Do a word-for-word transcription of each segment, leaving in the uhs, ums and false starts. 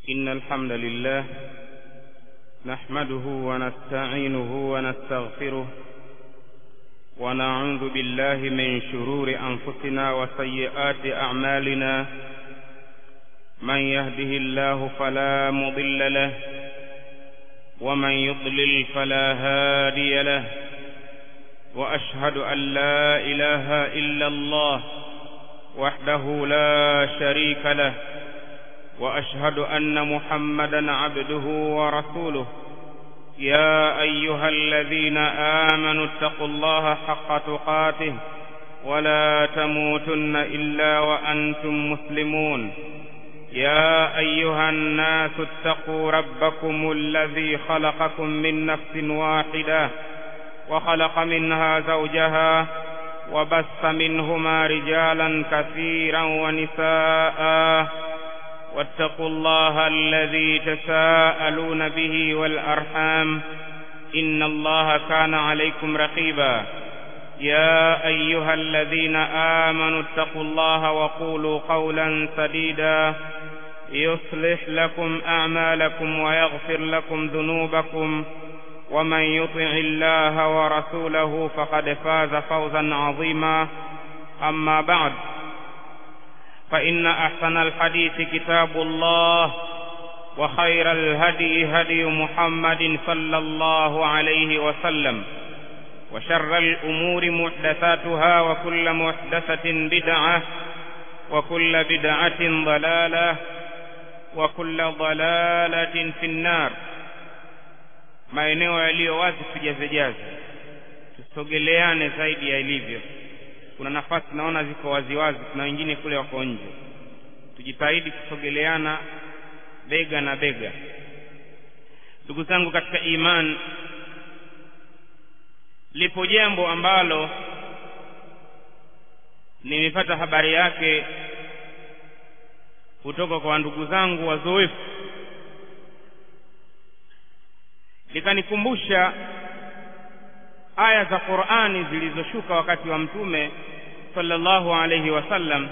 إن الحمد لله نحمده ونستعينه ونستغفره ونعوذ بالله من شرور أنفسنا وسيئات أعمالنا. من يهده الله فلا مضل له ومن يضلل فلا هادي له، وأشهد أن لا إله إلا الله وحده لا شريك له، وأشهد أن محمدًا عبده ورسوله. يا أيها الذين آمنوا اتقوا الله حق تقاته ولا تموتن إلا وأنتم مسلمون. يا أيها الناس اتقوا ربكم الذي خلقكم من نفس واحدة وخلق منها زوجها وبث منهما رجالا كثيرا ونساء، واتقوا الله الذي تساءلون به والأرحام إن الله كان عليكم رقيبا. يا أيها الذين آمنوا اتقوا الله وقولوا قولا سديدا يصلح لكم أعمالكم ويغفر لكم ذنوبكم، ومن يطع الله ورسوله فقد فاز فوزا عظيما. أما بعد، فإن أحسن الحديث كتاب الله، وخير الهدي هدي محمد صلى الله عليه وسلم، وشر الأمور محدثاتها، وكل محدثة بدعة، وكل بدعة ضلالة، وكل ضلالة في النار. maeneo yaliyo wazi tujazejaze, tusogeleane zaidi ya ilivyo. Kuna nafasi naona ziko wazi wazi, kuna wengine kule wako nje. Tujitahidi kusogeleana bega na bega. Ndugu zangu katika iman, lipo jambo ambalo nimepata habari yake kutoka kwa ndugu zangu wazoefu, likanikumbusha aya za Qur'ani zilizoshuka wakati wa Mtume sallallahu alayhi wasallam.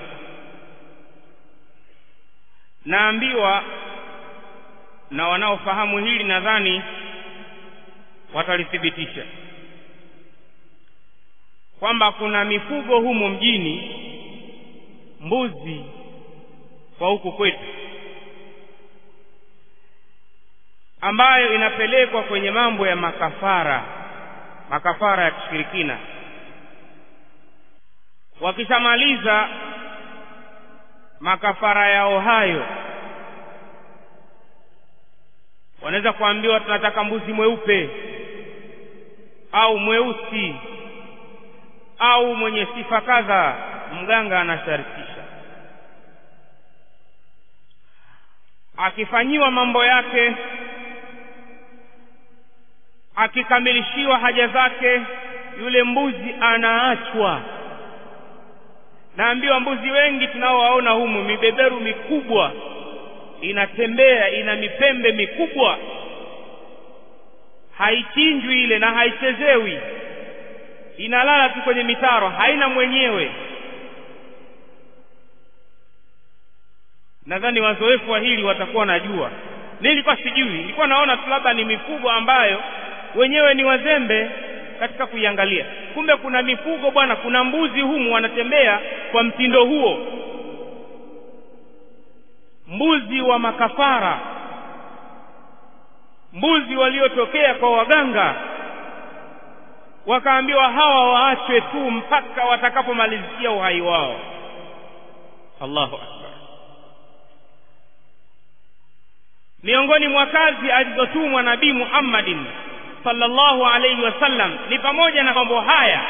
Naambiwa na wanaofahamu hili nadhani watalithibitisha kwamba kuna mifugo humo mjini, mbuzi kwa huku kwetu, ambayo inapelekwa kwenye mambo ya makafara, makafara ya kishirikina. Wakishamaliza makafara yao hayo, wanaweza kuambiwa tunataka mbuzi mweupe au mweusi au mwenye sifa kadha. Mganga anasharikisha, akifanyiwa mambo yake, akikamilishiwa haja zake, yule mbuzi anaachwa. Naambiwa mbuzi wengi tunaowaona humu, mibeberu mikubwa, inatembea, ina mipembe mikubwa, haichinjwi ile na haichezewi, inalala tu kwenye mitaro, haina mwenyewe. Nadhani wazoefu wa hili watakuwa najua. Nilikuwa sijui, nilikuwa naona tu labda ni mifugo ambayo wenyewe ni wazembe katika kuiangalia. Kumbe kuna mifugo bwana, kuna mbuzi humu wanatembea kwa mtindo huo, mbuzi wa makafara, mbuzi waliotokea kwa waganga, wakaambiwa hawa waachwe tu mpaka watakapomalizia uhai wao. Allahu akbar. Miongoni mwa kazi alizotumwa Nabii Muhammadin sallallahu alayhi wasallam ni pamoja na mambo haya.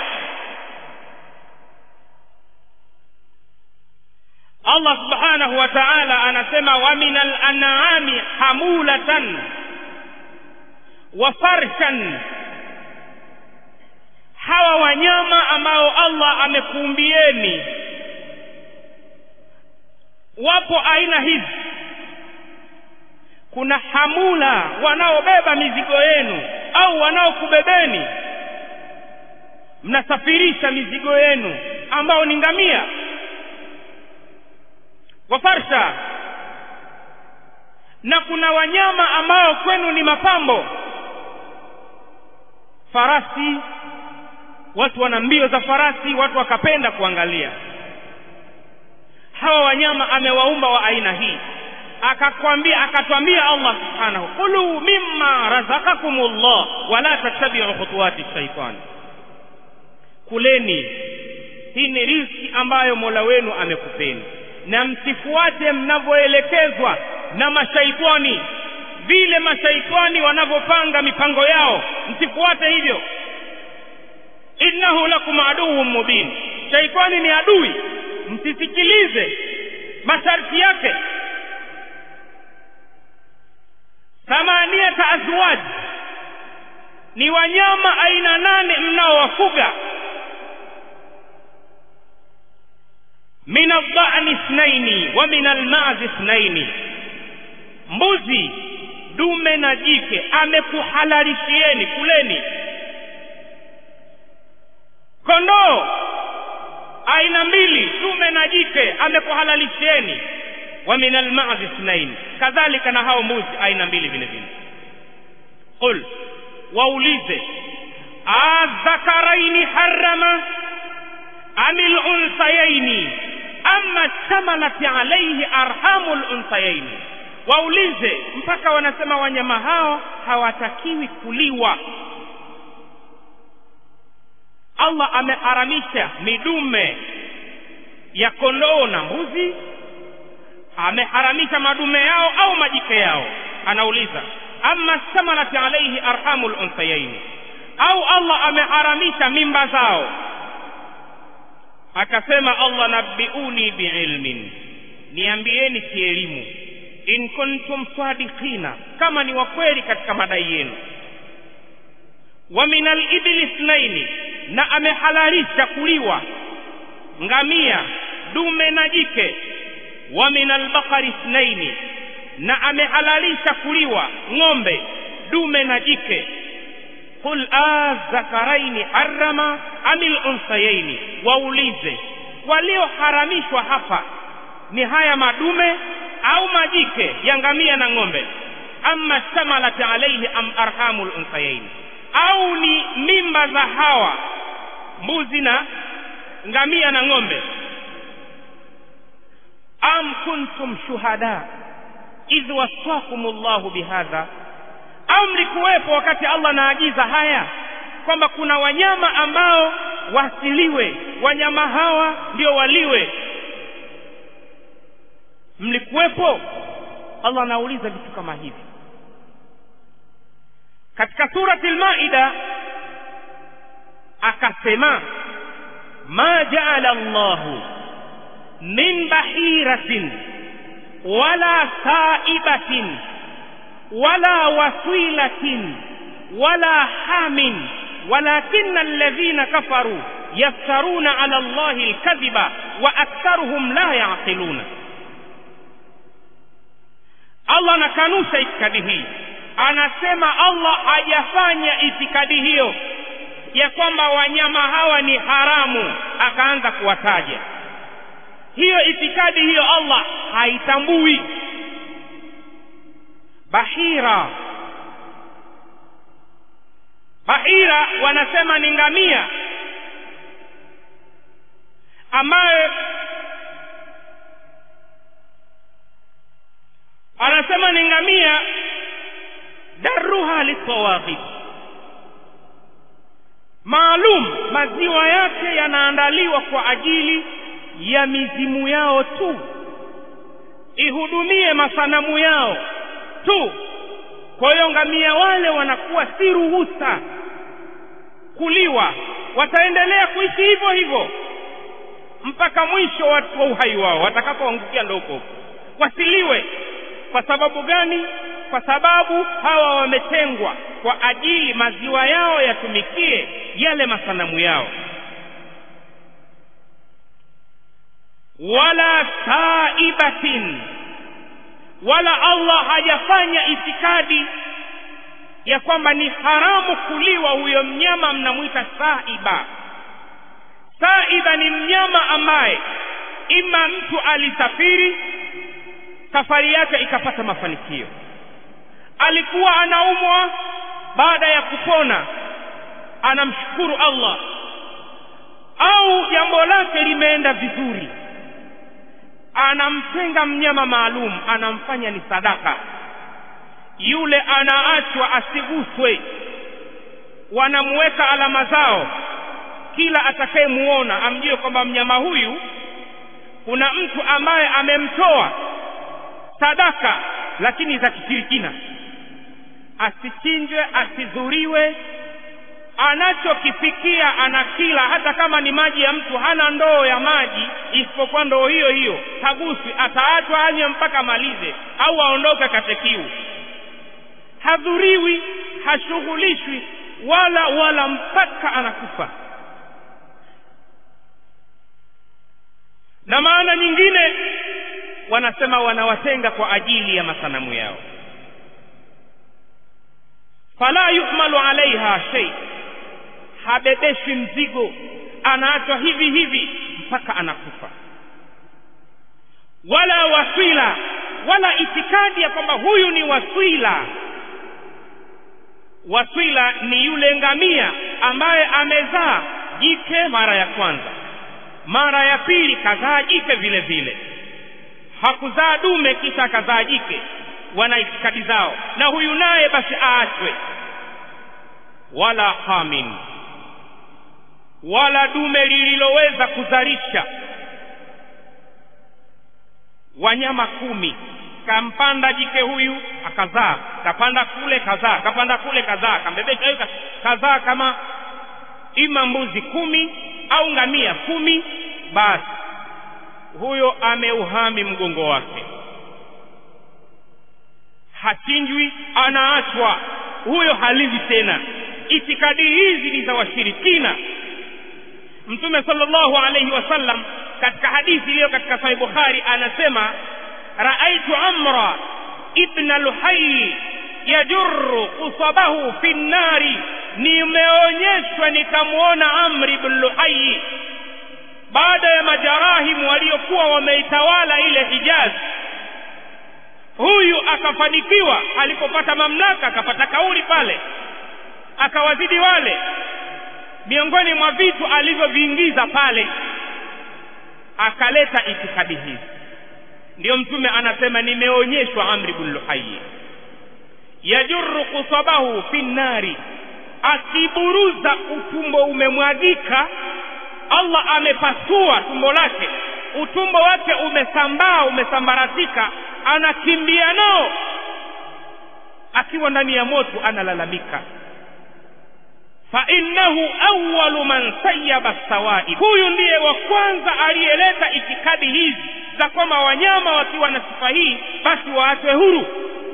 Allah subhanahu wa ta'ala anasema, wa minal an'ami hamulatan wa farshan. Hawa wanyama ambao Allah amekuumbieni, wapo aina hizi. Kuna hamula, wanaobeba mizigo yenu au wanaokubebeni, mnasafirisha mizigo yenu, ambao ni ngamia. Wa farsha, na kuna wanyama ambao kwenu ni mapambo. Farasi, watu wana mbio za farasi, watu wakapenda kuangalia. Hawa wanyama amewaumba wa aina hii. Akakwambia, akatwambia Allah subhanahu, kulu mimma razaqakumullah wala tattabi'u khutuwati shaytan. Kuleni, hii ni riziki ambayo Mola wenu amekupeni, na msifuate mnavyoelekezwa na mashaitani, vile mashaitani wanavyopanga mipango yao, msifuate hivyo. Innahu lakum aduwwun mubin, shaitani ni adui, msisikilize masharti yake. Thamaniyata azwaj, ni wanyama aina nane mnaowafuga. Min ad-da'ni ithnaini wa min al-ma'z ithnaini, mbuzi dume na jike amekuhalalishieni, kuleni. Kondoo aina mbili, dume na jike amekuhalalishieni, wa min al-ma'z ithnaini, kadhalika na hao mbuzi aina mbili vile vile. Qul, waulize, adh-dhakaraini harrama amil unsayaini amma shamalat alayhi arhamul unsayaini. Waulize mpaka wanasema wanyama hao hawatakiwi kuliwa. Allah ameharamisha midume ya kondoo na mbuzi, ameharamisha madume yao au majike yao. Anauliza, amma shamalat alayhi arhamul unsayaini, au Allah ameharamisha mimba zao. Akasema Allah, nabbiuni biilmin, niambieni kielimu, in kuntum sadiqina, kama ni wakweli katika madai yenu. Wa minal ibli ithnaini, na amehalalisha kuliwa ngamia dume na jike. Wa minal baqari ithnaini, na amehalalisha kuliwa ng'ombe dume na jike. Qul az-zakaraini harrama amil unsayaini, waulize walioharamishwa hapa ni haya madume au majike ya ngamia na ng'ombe. Amma shamalat alayhi am arhamul unsayaini, au ni mimba za hawa mbuzi na ngamia na ng'ombe. Am kuntum shuhada idh wasaqakumullahu bihadha, amri kuwepo wakati Allah naagiza haya kwamba kuna wanyama ambao wasiliwe, wanyama hawa ndio waliwe. Mlikuwepo? Allah anauliza vitu kama hivi. Katika surati al-Maida akasema, ma ja'ala Allahu min bahiratin wala saibatin wala wasilatin wala hamin walakinna alladhina kafaru yaftaruna ala Allahi al-kadhiba wa aktharuhum la ya'qiluna. Allah anakanusha itikadi hii, anasema Allah hajafanya itikadi hiyo ya kwamba wanyama hawa ni haramu, akaanza kuwataja. Hiyo itikadi hiyo Allah haitambui. Bahira, bahira wanasema ni ngamia ambaye anasema ni ngamia daruha litawaqi, maalum maziwa yake yanaandaliwa kwa ajili ya mizimu yao tu, ihudumie masanamu yao tu. Kwa hiyo ngamia wale wanakuwa si ruhusa kuliwa, wataendelea kuishi hivyo hivyo mpaka mwisho wa uhai wao, watakapoangukia ndio huko wasiliwe. Kwa sababu gani? Kwa sababu hawa wametengwa kwa ajili maziwa yao yatumikie yale masanamu yao. Wala saibatin, wala Allah hajafanya itikadi ya kwamba ni haramu kuliwa huyo mnyama mnamuita saiba. Saiba ni mnyama ambaye ima mtu alisafiri safari yake ikapata mafanikio. Alikuwa anaumwa, baada ya kupona anamshukuru Allah, au jambo lake limeenda vizuri, anamtenga mnyama maalum, anamfanya ni sadaka, yule anaachwa asiguswe, wanamweka alama zao, kila atakayemuona amjue kwamba mnyama huyu kuna mtu ambaye amemtoa sadaka lakini za kishirikina, asichinjwe, asidhuriwe, anachokifikia anakila, hata kama ni maji ya mtu, hana ndoo ya maji isipokuwa ndoo hiyo hiyo, haguswi, ataachwa anywe mpaka malize au aondoke katekiu, hadhuriwi, hashughulishwi wala wala mpaka anakufa. Na maana nyingine wanasema wanawatenga kwa ajili ya masanamu yao, fala yuhmalu alaiha shay, habebeshi mzigo, anaachwa hivi hivi mpaka anakufa. Wala wasila, wala itikadi ya kwamba huyu ni wasila. Wasila ni yule ngamia ambaye amezaa jike mara ya kwanza, mara ya pili kazaa jike vile vile, hakuzaa dume kisha kazaa jike, wana itikadi zao, na huyu naye basi aachwe. Wala hamin, wala dume lililoweza kuzalisha wanyama kumi, kampanda jike huyu akazaa, kapanda kule kazaa, kapanda kule kazaa, kambebesha huyu kazaa, kama ima mbuzi kumi au ngamia kumi, basi huyo ameuhami mgongo wake, hachinjwi, anaachwa, huyo halivi tena. Itikadi hizi ni za washirikina. Mtume sallallahu alayhi wasallam katika hadithi iliyo katika Sahih Bukhari anasema, raaitu Amra ibn al-Hayy yajurru usabahu fi an-nari, nimeonyeshwa nikamuona Amri ibn al-Hayy baada ya majarahimu waliokuwa wameitawala ile Hijaz. Huyu akafanikiwa, alipopata mamlaka akapata kauli pale, akawazidi wale. Miongoni mwa vitu alivyoviingiza pale, akaleta itikadi hizi. Ndio Mtume anasema nimeonyeshwa Amri ibn Luhayy yajurru qusabahu fi nari, akiburuza utumbo umemwagika, Allah amepasua tumbo lake, utumbo wake umesambaa, umesambaratika, anakimbia nao, akiwa ndani ya moto analalamika, fa innahu awwalu man sayyaba sawaid. Huyu ndiye wa kwanza aliyeleta itikadi hizi za kwamba wanyama wakiwa na sifa hii basi waachwe huru,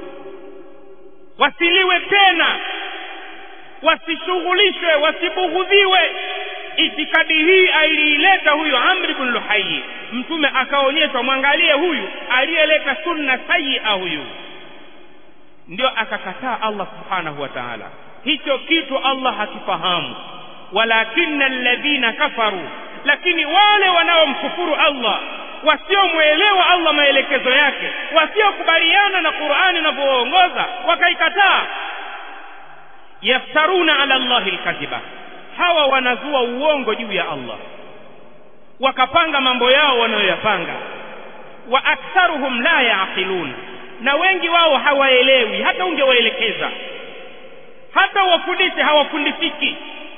wasiliwe tena, wasishughulishwe, wasibughudhiwe. Itikadi hii aliileta huyu Amr ibn Luhayy. Mtume akaonyeshwa, mwangalie huyu aliyeleta sunna sayyi'a, huyu ndio akakataa Allah subhanahu wa ta'ala. Hicho kitu Allah hakifahamu. Walakinna alladhina kafaru, lakini wale wanaomkufuru Allah, wasiomuelewa Allah maelekezo yake, wasiokubaliana na Qur'ani na kuongoza, wakaikataa, yaftaruna ala Allahi alkadhiba, hawa wanazua uongo juu ya Allah, wakapanga mambo yao wanayoyapanga. Wa aktharuhum la yaqilun, na wengi wao hawaelewi, hata ungewaelekeza, hata wafundishe hawafundishiki.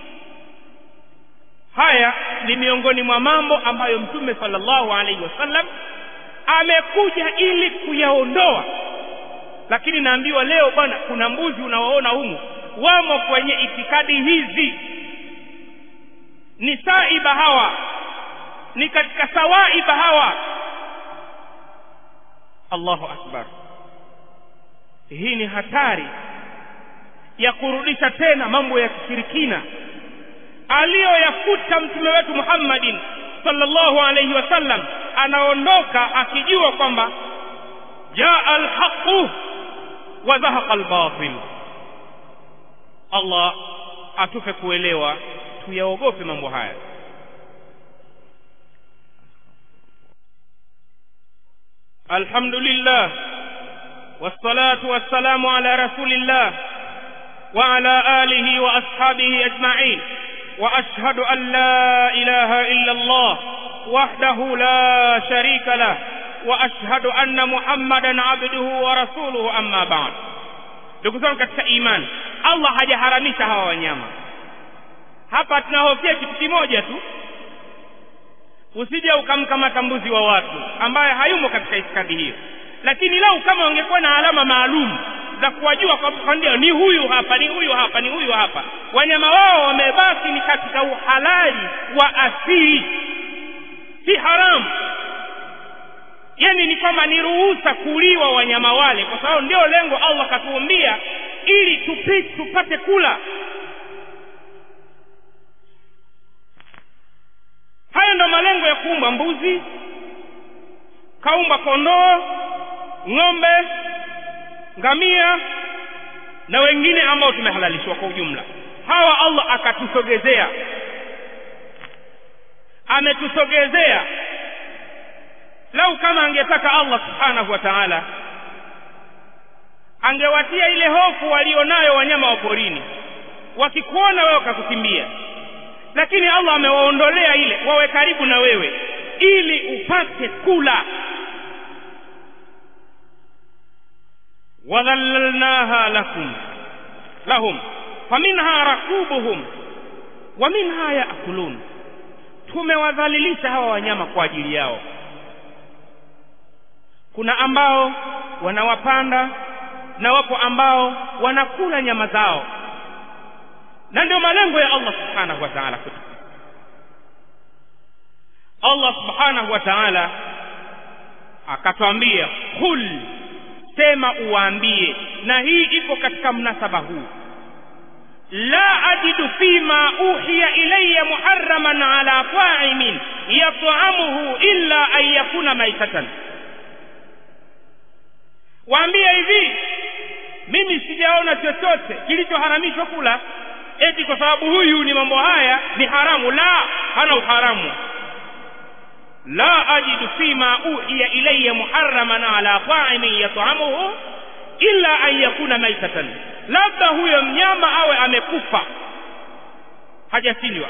Haya ni miongoni mwa mambo ambayo Mtume sallallahu alaihi wasallam amekuja ili kuyaondoa. Lakini naambiwa leo bwana, kuna mbuzi unawaona humu wamo kwenye itikadi hizi, ni saiba hawa, ni katika sawaiba hawa. Allahu akbar. Hii ni hatari ya kurudisha tena mambo ya kishirikina aliyoyakuta Mtume wetu Muhammadin sallallahu alayhi wasallam. Anaondoka akijua kwamba jaa al-haqqu wa zahaqa al-batil. Allah atupe kuelewa, tuyaogope mambo haya. الحمد لله والصلاة والسلام على رسول الله وعلى آله وأصحابه أجمعين وأشهد أن لا إله إلا الله وحده لا شريك له وأشهد أن محمدا عبده ورسوله أما بعد. Ndugu zangu katika imani, Allah hajaharamisha hawa wanyama. Hapa tunahofia kitu kimoja tu, usije ukamkamata mbuzi wa watu ambaye hayumo katika itikadi hiyo. Lakini lau kama ungekuwa na alama maalum za kuwajua kwa ndio ni huyu hapa, ni huyu hapa, ni huyu hapa, wanyama wao wamebaki ni katika uhalali wa asili, si haramu. Yani ni kama ni ruhusa kuliwa wanyama wale, kwa sababu ndio lengo Allah katuambia ili tupite tupate kula. Hayo ndio malengo ya kuumba mbuzi, kaumba kondoo, ng'ombe, ngamia na wengine ambao tumehalalishwa kwa ujumla. Hawa Allah akatusogezea, ametusogezea. Lau kama angetaka Allah subhanahu wa ta'ala, angewatia ile hofu walionayo wanyama wa porini, wakikuona wewe wakakukimbia. Lakini Allah amewaondolea ile, wawe karibu na wewe ili upate kula. wadhallalnaha lakum lahum faminha rakubuhum wa minha yaakulun, tumewadhalilisha hawa wanyama kwa ajili yao. Kuna ambao wanawapanda na wapo ambao wanakula nyama zao, na ndio malengo ya Allah subhanahu wa ta'ala kwetu. Allah subhanahu wa ta'ala akatuambia, kul, sema uwaambie, na hii iko katika mnasaba huu, la ajidu fima uhiya ilayya muharraman ala ta'imin yat'amuhu illa an yakuna maitatan. Waambie hivi, mimi sijaona chochote kilichoharamishwa kula eti kwa sababu huyu ni mambo haya ni haramu. La, hana uharamu. La ajidu fima uhiya ilayya muharraman ala ta'imin yat'amuhu illa an yakuna maitatan, labda huyo mnyama awe amekufa hajachinjwa,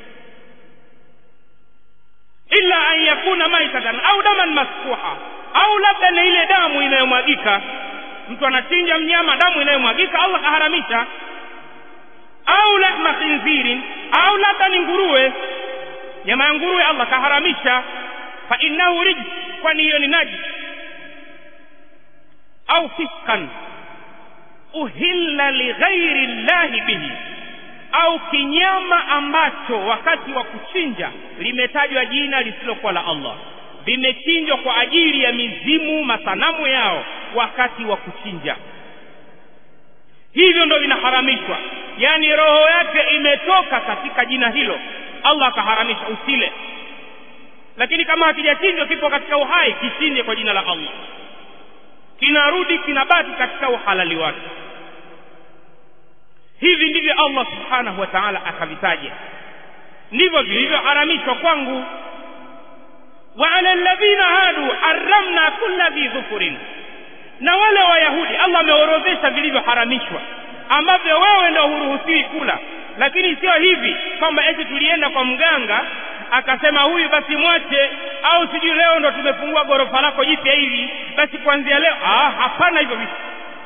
illa an yakuna maitatan au daman masfuha, au labda ni ile damu inayomwagika. Mtu anachinja mnyama, damu inayomwagika Allah kaharamisha. Au lahma khinzirin, au labda ni nguruwe, nyama ya nguruwe Allah kaharamisha, fa innahu rijs, kwani hiyo ni najis. Au fiskan uhilla li ghairi llahi bihi, au kinyama ambacho wakati wa kuchinja limetajwa jina lisilokuwa la Allah, vimechinjwa kwa ajili ya mizimu, masanamu yao wakati wa kuchinja, hivyo ndio vinaharamishwa. Yani roho yake imetoka katika jina hilo, Allah akaharamisha usile. Lakini kama hakijachinjwa, kipo katika uhai, kichinje kwa jina la Allah, kinarudi kinabaki katika uhalali wake. Hivi ndivyo Allah subhanahu wa ta'ala akavitaja, ndivyo vilivyoharamishwa kwangu. wa ala alladhina hadu harramna kulla dhi dhufurin, na wale Wayahudi Allah ameorodhesha vilivyoharamishwa ambavyo wewe ndio huruhusiwi kula. Lakini sio hivi kwamba eti tulienda kwa mganga akasema huyu basi mwache, au sijui leo ndo tumefungua gorofa lako jipya hivi basi kuanzia leo. Ah, hapana, hivyo vitu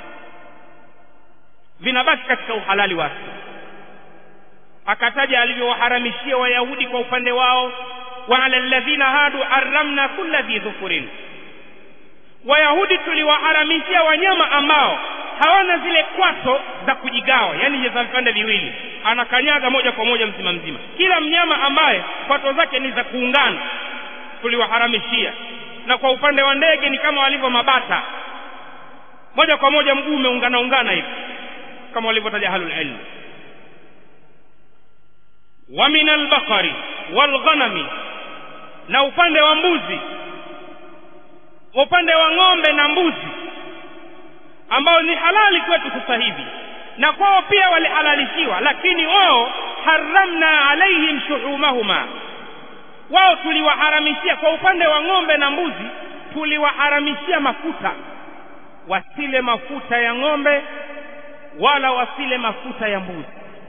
vinabaki katika uhalali wake. Akataja alivyowaharamishia Wayahudi kwa upande wao, wa ala alladhina hadu harramna kulla dhi dhufurin. Wayahudi tuliwaharamishia wanyama ambao hawana zile kwato za kujigawa, yani za vipande viwili, anakanyaga moja kwa moja mzima mzima. Kila mnyama ambaye kwato zake ni za kuungana tuliwaharamishia. Na kwa upande wa ndege ni kama walivyo mabata, moja kwa moja mguu umeungana ungana hivi kama walivyotaja ahlul ilm. Wa minal bakari wal ghanami, na upande wa mbuzi, upande wa ng'ombe na mbuzi ambao ni halali kwetu sasa hivi, na kwao pia walihalalishiwa, lakini wao haramna alaihim shuhumahuma, wao tuliwaharamishia. Kwa upande wa ng'ombe na mbuzi tuliwaharamishia mafuta, wasile mafuta ya ng'ombe wala wasile mafuta ya mbuzi,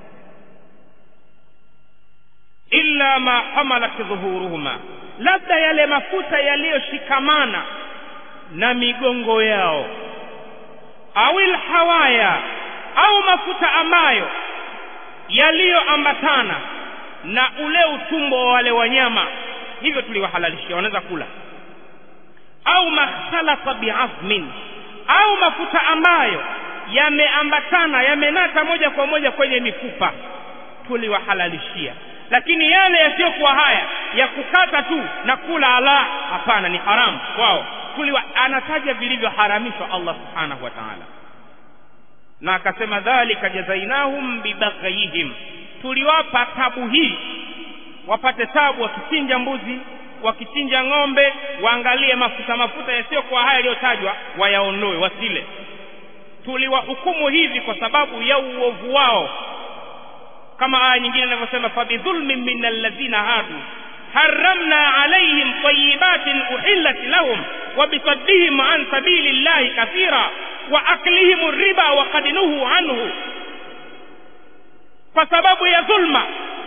illa ma hamalat dhuhuruhuma, labda yale mafuta yaliyoshikamana na migongo yao, awil hawaya, au mafuta ambayo yaliyoambatana na ule utumbo wa wale wanyama, hivyo tuliwahalalishia, wanaweza kula. Au makhtalata bi'azmin, au mafuta ambayo yameambatana, yamenata moja kwa moja kwenye mifupa, tuliwahalalishia. Lakini yale yasiyokuwa haya ya kukata tu na kula, ala, hapana, ni haramu kwao. Tuliwa anataja vilivyoharamishwa Allah subhanahu wa ta'ala, na akasema dhalika jazainahum bibaghihim, tuliwapa tabu hii, wapate tabu wakichinja mbuzi, wakichinja ng'ombe, waangalie mafuta mafuta yasiyokuwa haya yaliyotajwa wayaondoe, wasile. Tuliwahukumu hivi kwa sababu ya uovu wao, kama aya nyingine inavyosema fabidhulmin minal ladhina hadu haramna alayhim tayyibatin uhillat lahum wa bisaddihim an sabilillahi kathira wa aklihim riba wa qad nuhu anhu, kwa sababu ya dhulma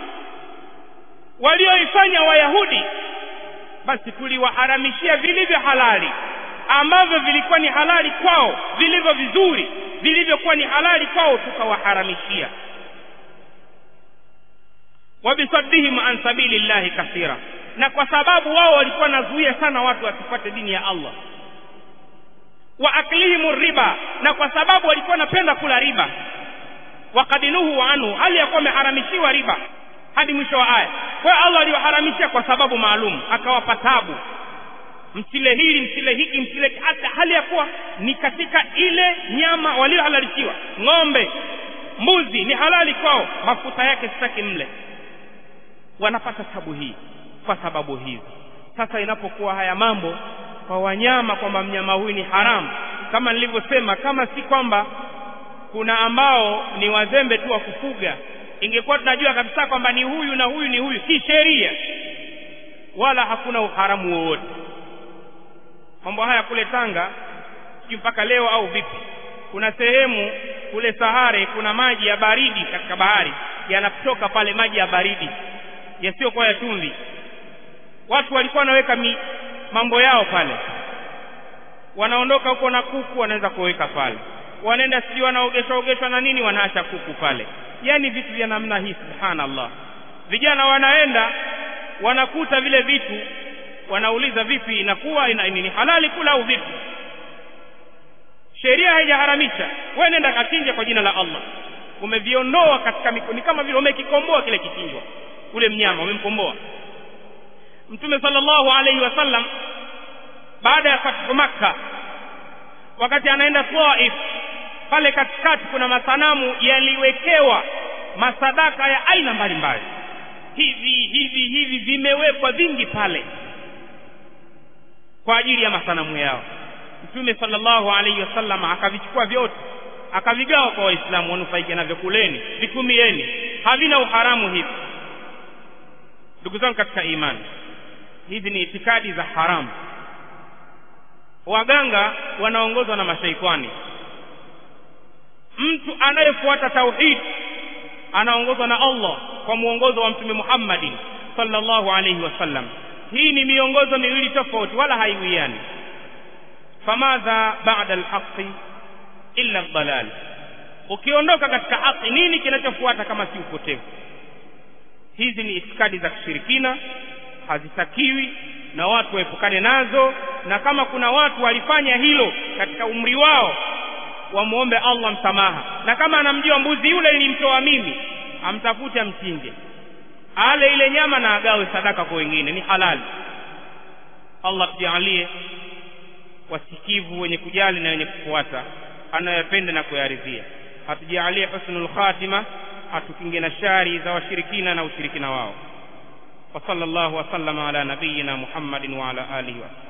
walioifanya Wayahudi, basi tuliwaharamishia vilivyo halali, ambavyo vilikuwa ni halali kwao, vilivyo vizuri vilivyokuwa ni halali kwao tukawaharamishia. Wa bisaddihim an sabilillahi kathira, na kwa sababu wao walikuwa nazuia sana watu wasipate dini ya Allah. Wa aklihim riba, na kwa sababu walikuwa napenda kula riba. Wa qadinuhu anhu, hali yakuwa wameharamishiwa riba hadi mwisho wa aya. Kwa Allah aliwaharamishia kwa sababu maalum, akawapa tabu, msile hili, msile hiki, msile, hata hali yakuwa ni katika ile nyama waliohalalishiwa. Ng'ombe, mbuzi ni halali kwao, mafuta yake sitaki mle, wanapata tabu hii kwa sababu hizi. Sasa inapokuwa haya mambo kwa wanyama, kwamba mnyama huyu ni haramu, kama nilivyosema, kama si kwamba kuna ambao ni wazembe tu wa kufuga, ingekuwa tunajua kabisa kwamba ni huyu na huyu ni huyu kisheria, wala hakuna uharamu wowote. Mambo haya kule Tanga mpaka leo au vipi, kuna sehemu kule Sahare kuna maji ya baridi katika bahari, yanatoka pale maji ya baridi yasiyo kwa ya chumvi. Watu walikuwa wanaweka mambo yao pale, wanaondoka huko na kuku wanaweza kuweka pale, wanaenda sijui wanaogeshwa ogeshwa na nini, wanaacha kuku pale. Yani vitu vya namna hii, subhanallah. Vijana wanaenda wanakuta vile vitu, wanauliza vipi inakuwa ina, ni halali kula au vipi? Sheria haijaharamisha, wewe nenda kachinja kwa jina la Allah. Umeviondoa katika mikoni, kama vile umekikomboa kile kichinjwa, ule mnyama umemkomboa. Mtume sallallahu alayhi wasallam baada ya fathu Makkah, wakati anaenda Taif, pale katikati kuna masanamu yaliwekewa masadaka ya aina mbalimbali, hivi hivi hivi vimewekwa vingi pale kwa ajili ya masanamu yao. Mtume sallallahu alayhi wasallam akavichukua vyote, akavigawa kwa Waislamu, wanufaike navyo, kuleni, vitumieni, havina uharamu hivi. Ndugu zangu katika imani, hizi ni itikadi za haramu. Waganga wanaongozwa na mashaitani. Mtu anayefuata tauhid anaongozwa na Allah kwa muongozo wa Mtume Muhammad sallallahu alayhi wasallam. Hii ni miongozo miwili tofauti, wala haiwiani. Famadha ba'da al-haqqi illa ad-dalal, ukiondoka katika haki, nini kinachofuata kama si upotevu? Hizi ni itikadi za kishirikina, hazitakiwi na watu waepukane nazo. Na kama kuna watu walifanya hilo katika umri wao, wamuombe Allah msamaha. Na kama anamjua mbuzi yule nilimtoa mimi, amtafute amchinje, ale ile nyama na agawe sadaka kwa wengine, ni halali. Allah tujalie wasikivu, wenye kujali na wenye kufuata anayopenda na kuyaridhia. Atujalie husnul khatima, atukinge na shari za washirikina na ushirikina wao. Wa sallallahu wa sallama ala nabiyyina Muhammadin wa ala alihi wa